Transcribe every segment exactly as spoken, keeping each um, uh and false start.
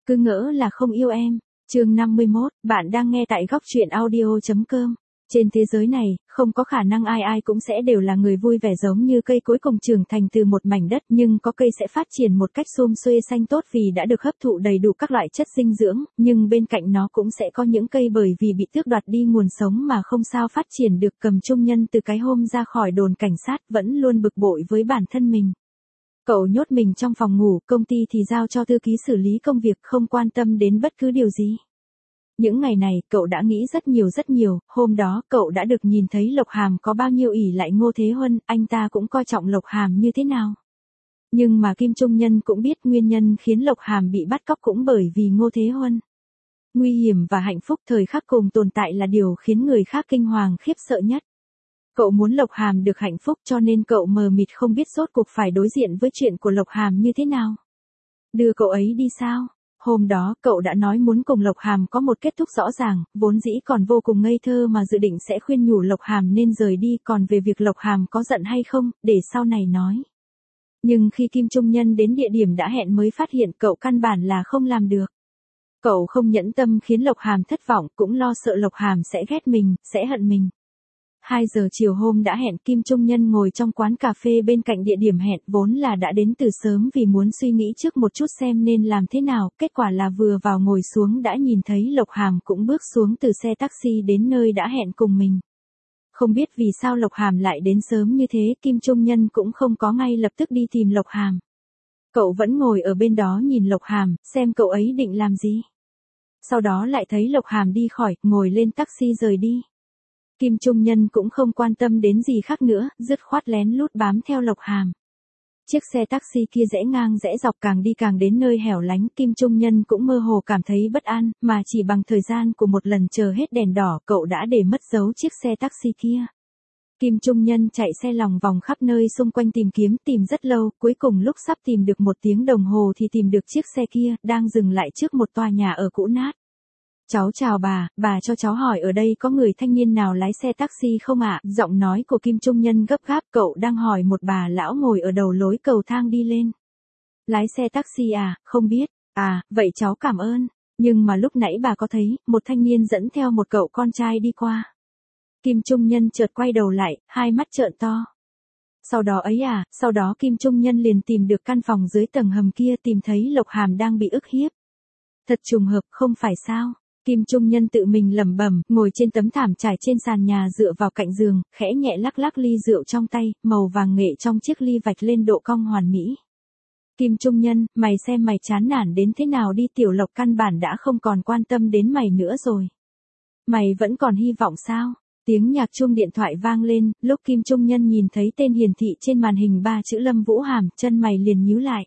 Cứ ngỡ là không yêu em. Chương năm mươi mốt, bạn đang nghe tại góc truyện audio chấm com. Trên thế giới này, không có khả năng ai ai cũng sẽ đều là người vui vẻ giống như cây cuối cùng trưởng thành từ một mảnh đất, nhưng có cây sẽ phát triển một cách sum xuê xanh tốt vì đã được hấp thụ đầy đủ các loại chất dinh dưỡng, nhưng bên cạnh nó cũng sẽ có những cây bởi vì bị tước đoạt đi nguồn sống mà không sao phát triển được. Cầm Trung Nhân từ cái hôm ra khỏi đồn cảnh sát vẫn luôn bực bội với bản thân mình. Cậu nhốt mình trong phòng ngủ, công ty thì giao cho thư ký xử lý công việc, không quan tâm đến bất cứ điều gì. Những ngày này, cậu đã nghĩ rất nhiều rất nhiều, hôm đó, cậu đã được nhìn thấy Lộc Hàm có bao nhiêu ỷ lại Ngô Thế Huân, anh ta cũng coi trọng Lộc Hàm như thế nào. Nhưng mà Kim Trung Nhân cũng biết nguyên nhân khiến Lộc Hàm bị bắt cóc cũng bởi vì Ngô Thế Huân. Nguy hiểm và hạnh phúc thời khắc cùng tồn tại là điều khiến người khác kinh hoàng khiếp sợ nhất. Cậu muốn Lộc Hàm được hạnh phúc cho nên cậu mờ mịt không biết rốt cuộc phải đối diện với chuyện của Lộc Hàm như thế nào. Đưa cậu ấy đi sao? Hôm đó, cậu đã nói muốn cùng Lộc Hàm có một kết thúc rõ ràng, vốn dĩ còn vô cùng ngây thơ mà dự định sẽ khuyên nhủ Lộc Hàm nên rời đi, còn về việc Lộc Hàm có giận hay không, để sau này nói. Nhưng khi Kim Trung Nhân đến địa điểm đã hẹn mới phát hiện cậu căn bản là không làm được. Cậu không nhẫn tâm khiến Lộc Hàm thất vọng, cũng lo sợ Lộc Hàm sẽ ghét mình, sẽ hận mình. hai giờ chiều hôm đã hẹn, Kim Trung Nhân ngồi trong quán cà phê bên cạnh địa điểm hẹn, vốn là đã đến từ sớm vì muốn suy nghĩ trước một chút xem nên làm thế nào, kết quả là vừa vào ngồi xuống đã nhìn thấy Lộc Hàm cũng bước xuống từ xe taxi đến nơi đã hẹn cùng mình. Không biết vì sao Lộc Hàm lại đến sớm như thế, Kim Trung Nhân cũng không có ngay lập tức đi tìm Lộc Hàm. Cậu vẫn ngồi ở bên đó nhìn Lộc Hàm, xem cậu ấy định làm gì. Sau đó lại thấy Lộc Hàm đi khỏi, ngồi lên taxi rời đi. Kim Trung Nhân cũng không quan tâm đến gì khác nữa, dứt khoát lén lút bám theo Lộc Hàm. Chiếc xe taxi kia rẽ ngang rẽ dọc càng đi càng đến nơi hẻo lánh, Kim Trung Nhân cũng mơ hồ cảm thấy bất an, mà chỉ bằng thời gian của một lần chờ hết đèn đỏ, cậu đã để mất dấu chiếc xe taxi kia. Kim Trung Nhân chạy xe lòng vòng khắp nơi xung quanh tìm kiếm, tìm rất lâu, cuối cùng lúc sắp tìm được một tiếng đồng hồ thì tìm được chiếc xe kia, đang dừng lại trước một tòa nhà ở cũ nát. Cháu chào bà, bà cho cháu hỏi ở đây có người thanh niên nào lái xe taxi không ạ? Giọng nói của Kim Trung Nhân gấp gáp, cậu đang hỏi một bà lão ngồi ở đầu lối cầu thang đi lên. Lái xe taxi à, không biết, à, vậy cháu cảm ơn, nhưng mà lúc nãy bà có thấy, một thanh niên dẫn theo một cậu con trai đi qua. Kim Trung Nhân chợt quay đầu lại, hai mắt trợn to. Sau đó ấy à, sau đó Kim Trung Nhân liền tìm được căn phòng dưới tầng hầm kia, tìm thấy Lộc Hàm đang bị ức hiếp. Thật trùng hợp, không phải sao? Kim Trung Nhân tự mình lẩm bẩm, ngồi trên tấm thảm trải trên sàn nhà dựa vào cạnh giường, khẽ nhẹ lắc lắc ly rượu trong tay, màu vàng nghệ trong chiếc ly vạch lên độ cong hoàn mỹ. Kim Trung Nhân, mày xem mày chán nản đến thế nào đi, Tiểu Lộc căn bản đã không còn quan tâm đến mày nữa rồi. Mày vẫn còn hy vọng sao? Tiếng nhạc chuông điện thoại vang lên, lúc Kim Trung Nhân nhìn thấy tên hiển thị trên màn hình ba chữ Lâm Vũ Hàm, chân mày liền nhíu lại.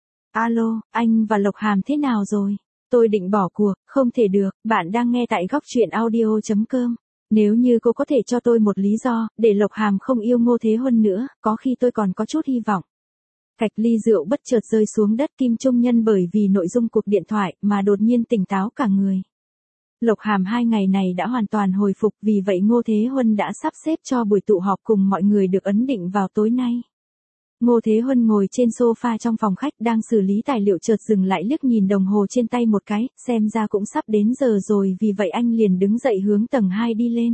Alo, anh và Lộc Hàm thế nào rồi? Tôi định bỏ cuộc, không thể được, bạn đang nghe tại góc truyện audio chấm com. Nếu như cô có thể cho tôi một lý do, để Lộc Hàm không yêu Ngô Thế Huân nữa, có khi tôi còn có chút hy vọng. Cạch ly rượu bất chợt rơi xuống đất, Kim Trung Nhân bởi vì nội dung cuộc điện thoại mà đột nhiên tỉnh táo cả người. Lộc Hàm hai ngày này đã hoàn toàn hồi phục, vì vậy Ngô Thế Huân đã sắp xếp cho buổi tụ họp cùng mọi người được ấn định vào tối nay. Ngô Thế Huân ngồi trên sofa trong phòng khách đang xử lý tài liệu, chợt dừng lại liếc nhìn đồng hồ trên tay một cái, xem ra cũng sắp đến giờ rồi, vì vậy anh liền đứng dậy hướng tầng hai đi lên.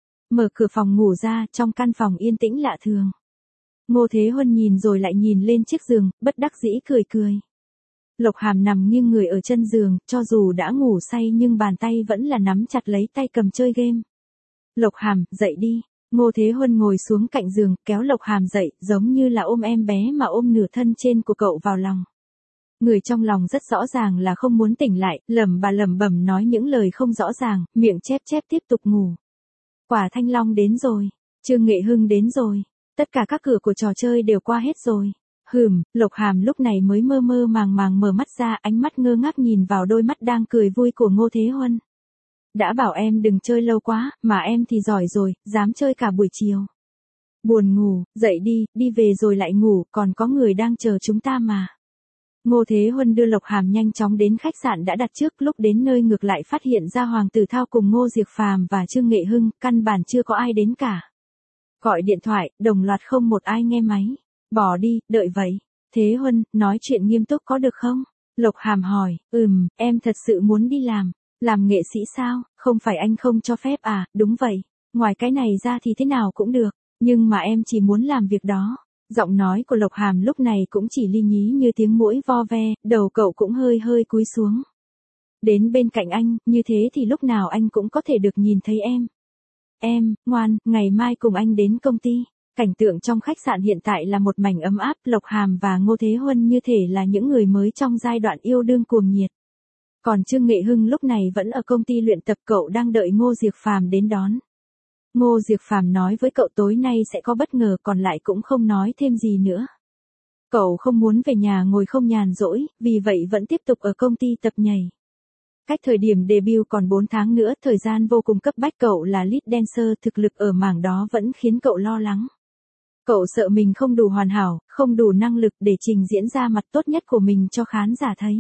Mở cửa phòng ngủ ra, trong căn phòng yên tĩnh lạ thường. Ngô Thế Huân nhìn rồi lại nhìn lên chiếc giường, bất đắc dĩ cười cười. Lộc Hàm nằm nghiêng người ở chân giường, cho dù đã ngủ say nhưng bàn tay vẫn là nắm chặt lấy tay cầm chơi game. Lộc Hàm, dậy đi. Ngô Thế Huân ngồi xuống cạnh giường, kéo Lộc Hàm dậy, giống như là ôm em bé mà ôm nửa thân trên của cậu vào lòng. Người trong lòng rất rõ ràng là không muốn tỉnh lại, lẩm bà lẩm bẩm nói những lời không rõ ràng, miệng chép chép tiếp tục ngủ. Quả Thanh Long đến rồi, Trương Nghệ Hưng đến rồi, tất cả các cửa của trò chơi đều qua hết rồi. Hừm, Lộc Hàm lúc này mới mơ mơ màng màng mở mắt ra, ánh mắt ngơ ngác nhìn vào đôi mắt đang cười vui của Ngô Thế Huân. Đã bảo em đừng chơi lâu quá, mà em thì giỏi rồi, dám chơi cả buổi chiều. Buồn ngủ, dậy đi, đi về rồi lại ngủ, còn có người đang chờ chúng ta mà. Ngô Thế Huân đưa Lộc Hàm nhanh chóng đến khách sạn đã đặt trước, lúc đến nơi ngược lại phát hiện ra Hoàng Tử Thao cùng Ngô Diệc Phàm và Trương Nghệ Hưng, căn bản chưa có ai đến cả. Gọi điện thoại, đồng loạt không một ai nghe máy. Bỏ đi, đợi vậy. Thế Huân, nói chuyện nghiêm túc có được không? Lộc Hàm hỏi, ừm, em thật sự muốn đi làm. Làm nghệ sĩ sao, không phải anh không cho phép à, đúng vậy. Ngoài cái này ra thì thế nào cũng được, nhưng mà em chỉ muốn làm việc đó. Giọng nói của Lộc Hàm lúc này cũng chỉ li nhí như tiếng muỗi vo ve, đầu cậu cũng hơi hơi cúi xuống. Đến bên cạnh anh, như thế thì lúc nào anh cũng có thể được nhìn thấy em. Em, ngoan, ngày mai cùng anh đến công ty. Cảnh tượng trong khách sạn hiện tại là một mảnh ấm áp, Lộc Hàm và Ngô Thế Huân như thể là những người mới trong giai đoạn yêu đương cuồng nhiệt. Còn Trương Nghệ Hưng lúc này vẫn ở công ty luyện tập, cậu đang đợi Ngô Diệc Phàm đến đón. Ngô Diệc Phàm nói với cậu tối nay sẽ có bất ngờ, còn lại cũng không nói thêm gì nữa. Cậu không muốn về nhà ngồi không nhàn rỗi, vì vậy vẫn tiếp tục ở công ty tập nhảy. Cách thời điểm debut còn bốn tháng nữa, thời gian vô cùng cấp bách, cậu là lead dancer, thực lực ở mảng đó vẫn khiến cậu lo lắng. Cậu sợ mình không đủ hoàn hảo, không đủ năng lực để trình diễn ra mặt tốt nhất của mình cho khán giả thấy.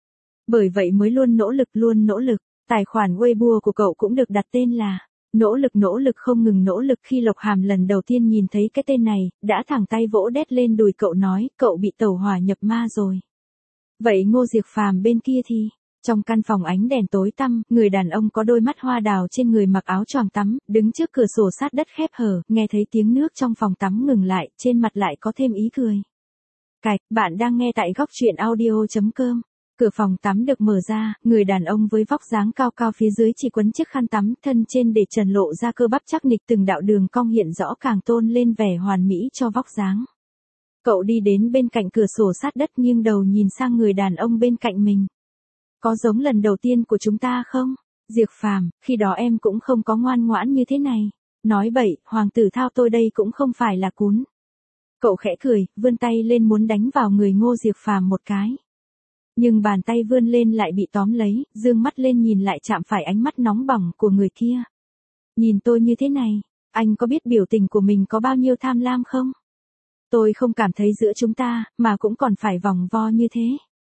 Bởi vậy mới luôn nỗ lực luôn nỗ lực, tài khoản Weibo của cậu cũng được đặt tên là nỗ lực nỗ lực không ngừng nỗ lực. Khi Lộc Hàm lần đầu tiên nhìn thấy cái tên này, đã thẳng tay vỗ đét lên đùi cậu nói, cậu bị tẩu hỏa nhập ma rồi. Vậy Ngô Diệc Phàm bên kia thì? Trong căn phòng ánh đèn tối tăm, người đàn ông có đôi mắt hoa đào trên người, mặc áo choàng tắm, đứng trước cửa sổ sát đất khép hở, nghe thấy tiếng nước trong phòng tắm ngừng lại, trên mặt lại có thêm ý cười. Cạch, bạn đang nghe tại góc truyện audio chấm com. Cửa phòng tắm được mở ra, người đàn ông với vóc dáng cao cao, phía dưới chỉ quấn chiếc khăn tắm, thân trên để trần lộ ra cơ bắp chắc nịch, từng đạo đường cong hiện rõ càng tôn lên vẻ hoàn mỹ cho vóc dáng. Cậu đi đến bên cạnh cửa sổ sát đất, nghiêng đầu nhìn sang người đàn ông bên cạnh mình. Có giống lần đầu tiên của chúng ta không? Diệc Phàm, khi đó em cũng không có ngoan ngoãn như thế này. Nói bậy, Hoàng tử Thao tôi đây cũng không phải là cún. Cậu khẽ cười, vươn tay lên muốn đánh vào người Ngô Diệc Phàm một cái. Nhưng bàn tay vươn lên lại bị tóm lấy, dương mắt lên nhìn lại chạm phải ánh mắt nóng bỏng của người kia. Nhìn tôi như thế này, anh có biết biểu tình của mình có bao nhiêu tham lam không? Tôi không cảm thấy giữa chúng ta, mà cũng còn phải vòng vo như thế.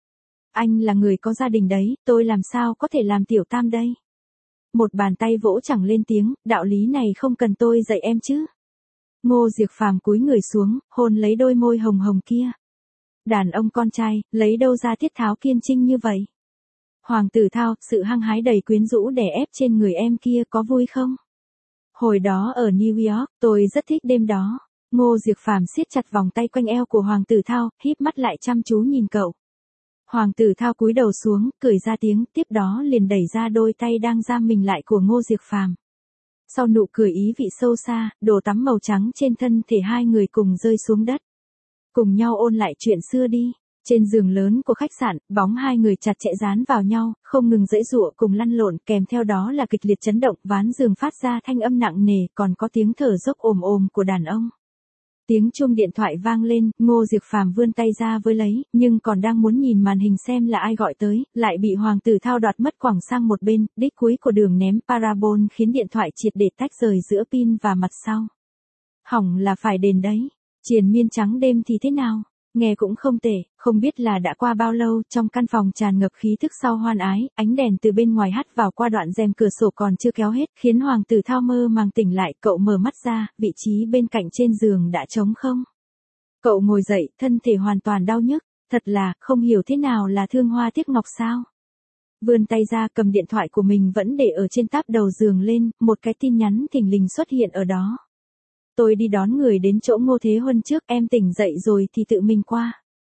Anh là người có gia đình đấy, tôi làm sao có thể làm tiểu tam đây? Một bàn tay vỗ chẳng lên tiếng, đạo lý này không cần tôi dạy em chứ. Ngô Diệc Phàm cúi người xuống, hôn lấy đôi môi hồng hồng kia. Đàn ông con trai, lấy đâu ra tiết tháo kiên trinh như vậy? Hoàng tử Thao, sự hăng hái đầy quyến rũ đè ép trên người em kia có vui không? Hồi đó ở New York, tôi rất thích đêm đó. Ngô Diệc Phàm siết chặt vòng tay quanh eo của Hoàng tử Thao, híp mắt lại chăm chú nhìn cậu. Hoàng tử Thao cúi đầu xuống, cười ra tiếng, tiếp đó liền đẩy ra đôi tay đang giam mình lại của Ngô Diệc Phàm. Sau nụ cười ý vị sâu xa, đồ tắm màu trắng trên thân thể hai người cùng rơi xuống đất. Cùng nhau ôn lại chuyện xưa đi. Trên giường lớn của khách sạn, bóng hai người chặt chẽ dán vào nhau, không ngừng giãy giụa cùng lăn lộn, kèm theo đó là kịch liệt chấn động, ván giường phát ra thanh âm nặng nề, còn có tiếng thở dốc ồm ồm của đàn ông. Tiếng chuông điện thoại vang lên, Ngô Diệc Phàm vươn tay ra với lấy, nhưng còn đang muốn nhìn màn hình xem là ai gọi tới, lại bị Hoàng tử Thao đoạt mất quẳng sang một bên, đích cuối của đường ném parabol khiến điện thoại triệt để tách rời giữa pin và mặt sau. Hỏng là phải đền đấy. Triền miên trắng đêm thì thế nào? Nghe cũng không tệ, không biết là đã qua bao lâu, trong căn phòng tràn ngập khí thức sau hoan ái, ánh đèn từ bên ngoài hắt vào qua đoạn rèm cửa sổ còn chưa kéo hết, khiến Hoàng tử Thao mơ màng tỉnh lại, cậu mở mắt ra, vị trí bên cạnh trên giường đã trống không. Cậu ngồi dậy, thân thể hoàn toàn đau nhức, thật là, không hiểu thế nào là thương hoa tiếc ngọc sao. Vươn tay ra cầm điện thoại của mình vẫn để ở trên táp đầu giường lên, một cái tin nhắn thình lình xuất hiện ở đó. Tôi đi đón người đến chỗ Ngô Thế Huân trước, em tỉnh dậy rồi thì tự mình qua.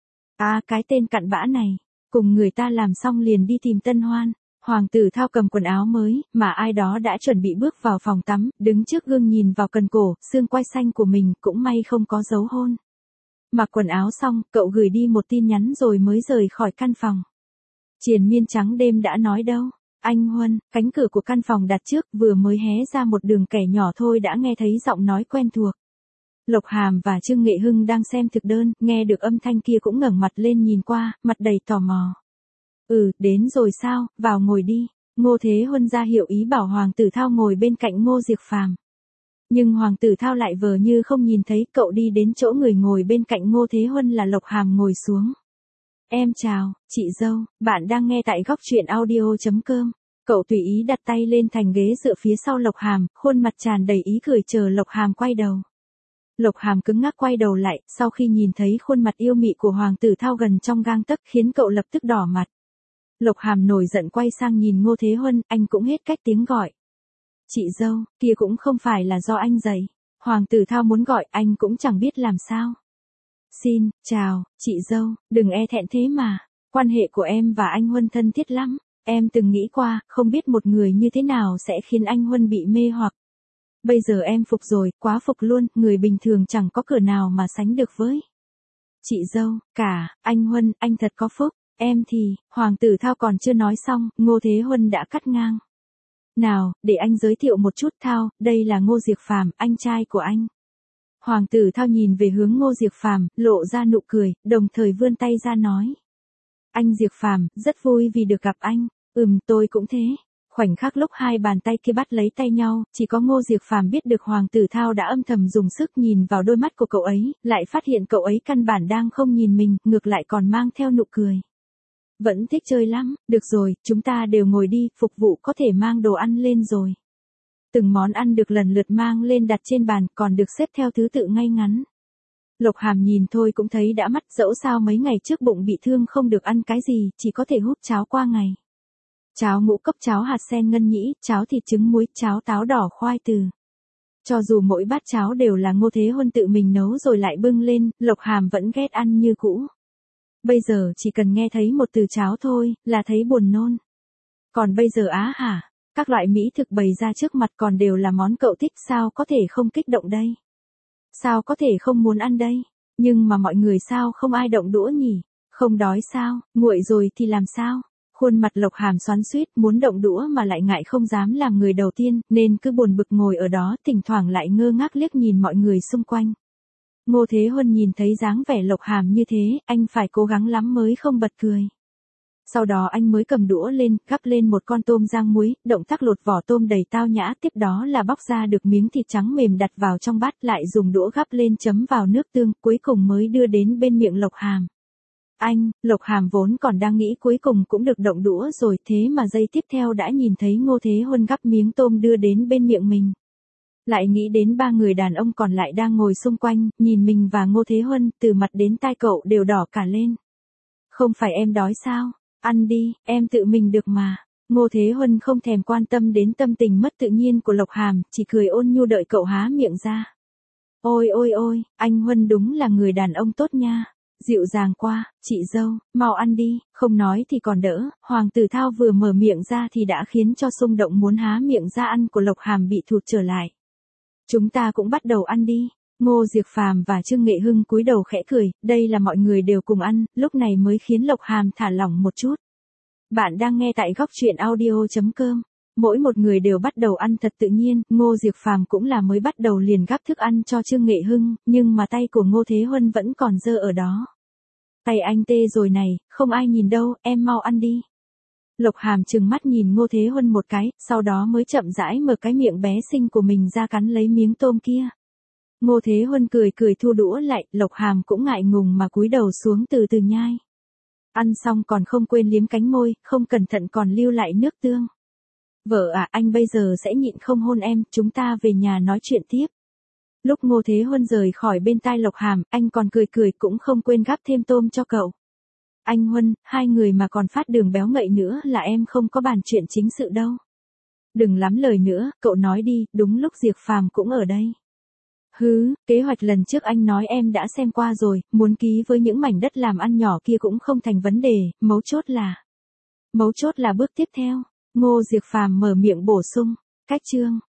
À, cái tên cặn bã này, cùng người ta làm xong liền đi tìm Tân Hoan. Hoàng tử Thao cầm quần áo mới, mà ai đó đã chuẩn bị bước vào phòng tắm, đứng trước gương nhìn vào cần cổ, xương quai xanh của mình, cũng may không có dấu hôn. Mặc quần áo xong, cậu gửi đi một tin nhắn rồi mới rời khỏi căn phòng. Triền miên trắng đêm đã nói đâu. Anh Huân, cánh cửa của căn phòng đặt trước, vừa mới hé ra một đường kẻ nhỏ thôi đã nghe thấy giọng nói quen thuộc. Lộc Hàm và Trương Nghệ Hưng đang xem thực đơn, nghe được âm thanh kia cũng ngẩng mặt lên nhìn qua, mặt đầy tò mò. Ừ, đến rồi sao, vào ngồi đi. Ngô Thế Huân ra hiệu ý bảo Hoàng tử Thao ngồi bên cạnh Ngô Diệc Phàm. Nhưng Hoàng tử Thao lại vờ như không nhìn thấy, cậu đi đến chỗ người ngồi bên cạnh Ngô Thế Huân là Lộc Hàm ngồi xuống. Em chào, chị dâu, bạn đang nghe tại góc truyện audio chấm com. Cậu tùy ý đặt tay lên thành ghế dựa phía sau Lộc Hàm, khuôn mặt tràn đầy ý cười chờ Lộc Hàm quay đầu. Lộc Hàm cứng ngắc quay đầu lại, sau khi nhìn thấy khuôn mặt yêu mị của Hoàng tử Thao gần trong gang tấc khiến cậu lập tức đỏ mặt. Lộc Hàm nổi giận quay sang nhìn Ngô Thế Huân, anh cũng hết cách tiếng gọi. Chị dâu, kia cũng không phải là do anh dạy. Hoàng tử Thao muốn gọi anh cũng chẳng biết làm sao. Xin, chào, chị dâu, đừng e thẹn thế mà. Quan hệ của em và anh Huân thân thiết lắm. Em từng nghĩ qua, không biết một người như thế nào sẽ khiến anh Huân bị mê hoặc. Bây giờ em phục rồi, quá phục luôn, người bình thường chẳng có cửa nào mà sánh được với. Chị dâu, cả, anh Huân, anh thật có phúc. Em thì, Hoàng tử Thao còn chưa nói xong, Ngô Thế Huân đã cắt ngang. Nào, để anh giới thiệu một chút Thao, đây là Ngô Diệp Phàm, anh trai của anh. Hoàng tử Thao nhìn về hướng Ngô Diệp Phàm, lộ ra nụ cười, đồng thời vươn tay ra nói. Anh Diệp Phàm, rất vui vì được gặp anh. Ừm, tôi cũng thế. Khoảnh khắc lúc hai bàn tay kia bắt lấy tay nhau, chỉ có Ngô Diệp Phàm biết được Hoàng tử Thao đã âm thầm dùng sức nhìn vào đôi mắt của cậu ấy, lại phát hiện cậu ấy căn bản đang không nhìn mình, ngược lại còn mang theo nụ cười. Vẫn thích chơi lắm, được rồi, chúng ta đều ngồi đi, phục vụ có thể mang đồ ăn lên rồi. Từng món ăn được lần lượt mang lên đặt trên bàn, còn được xếp theo thứ tự ngay ngắn. Lộc Hàm nhìn thôi cũng thấy đã mắt, dẫu sao mấy ngày trước bụng bị thương không được ăn cái gì, chỉ có thể húp cháo qua ngày. Cháo ngũ cốc, cháo hạt sen ngân nhĩ, cháo thịt trứng muối, cháo táo đỏ khoai từ. Cho dù mỗi bát cháo đều là Ngô Thế Huân tự mình nấu rồi lại bưng lên, Lộc Hàm vẫn ghét ăn như cũ. Bây giờ chỉ cần nghe thấy một từ cháo thôi, là thấy buồn nôn. Còn bây giờ á hả, các loại mỹ thực bày ra trước mặt còn đều là món cậu thích, sao có thể không kích động đây? Sao có thể không muốn ăn đây? Nhưng mà mọi người sao không ai động đũa nhỉ? Không đói sao, nguội rồi thì làm sao? Khuôn mặt Lộc Hàm xoắn xuýt, muốn động đũa mà lại ngại không dám làm người đầu tiên, nên cứ buồn bực ngồi ở đó, thỉnh thoảng lại ngơ ngác liếc nhìn mọi người xung quanh. Ngô Thế Huân nhìn thấy dáng vẻ Lộc Hàm như thế, anh phải cố gắng lắm mới không bật cười. Sau đó anh mới cầm đũa lên, gắp lên một con tôm rang muối, động tác lột vỏ tôm đầy tao nhã, tiếp đó là bóc ra được miếng thịt trắng mềm đặt vào trong bát, lại dùng đũa gắp lên chấm vào nước tương, cuối cùng mới đưa đến bên miệng Lộc Hàm. Anh, Lộc Hàm vốn còn đang nghĩ cuối cùng cũng được động đũa rồi, thế mà giây tiếp theo đã nhìn thấy Ngô Thế Huân gắp miếng tôm đưa đến bên miệng mình. Lại nghĩ đến ba người đàn ông còn lại đang ngồi xung quanh, nhìn mình và Ngô Thế Huân, từ mặt đến tai cậu đều đỏ cả lên. Không phải em đói sao? Ăn đi, em tự mình được mà. Ngô Thế Huân không thèm quan tâm đến tâm tình mất tự nhiên của Lộc Hàm, chỉ cười ôn nhu đợi cậu há miệng ra. Ôi ôi ôi, anh Huân đúng là người đàn ông tốt nha. Dịu dàng qua, chị dâu, mau ăn đi, không nói thì còn đỡ. Hoàng tử Thao vừa mở miệng ra thì đã khiến cho xung động muốn há miệng ra ăn của Lộc Hàm bị thụt trở lại. Chúng ta cũng bắt đầu ăn đi. Ngô Diệp Phàm và Trương Nghệ Hưng cúi đầu khẽ cười, đây là mọi người đều cùng ăn, lúc này mới khiến Lộc Hàm thả lỏng một chút. Bạn đang nghe tại góc truyện audio chấm com. Mỗi một người đều bắt đầu ăn thật tự nhiên, Ngô Diệp Phàm cũng là mới bắt đầu liền gắp thức ăn cho Trương Nghệ Hưng, nhưng mà tay của Ngô Thế Huân vẫn còn dơ ở đó. Tay anh tê rồi này, không ai nhìn đâu, em mau ăn đi. Lộc Hàm trừng mắt nhìn Ngô Thế Huân một cái, sau đó mới chậm rãi mở cái miệng bé xinh của mình ra cắn lấy miếng tôm kia. Ngô Thế Huân cười cười thu đũa lại, Lộc Hàm cũng ngại ngùng mà cúi đầu xuống từ từ nhai. Ăn xong còn không quên liếm cánh môi, không cẩn thận còn lưu lại nước tương. Vợ à, anh bây giờ sẽ nhịn không hôn em, chúng ta về nhà nói chuyện tiếp. Lúc Ngô Thế Huân rời khỏi bên tai Lộc Hàm, anh còn cười cười cũng không quên gắp thêm tôm cho cậu. Anh Huân, hai người mà còn phát đường béo ngậy nữa là em không có bàn chuyện chính sự đâu. Đừng lắm lời nữa, cậu nói đi, đúng lúc Diệp Phàm cũng ở đây. Hứ, kế hoạch lần trước anh nói em đã xem qua rồi, muốn ký với những mảnh đất làm ăn nhỏ kia cũng không thành vấn đề, mấu chốt là... Mấu chốt là bước tiếp theo. Ngô Diệp Phàm mở miệng bổ sung, cách chương.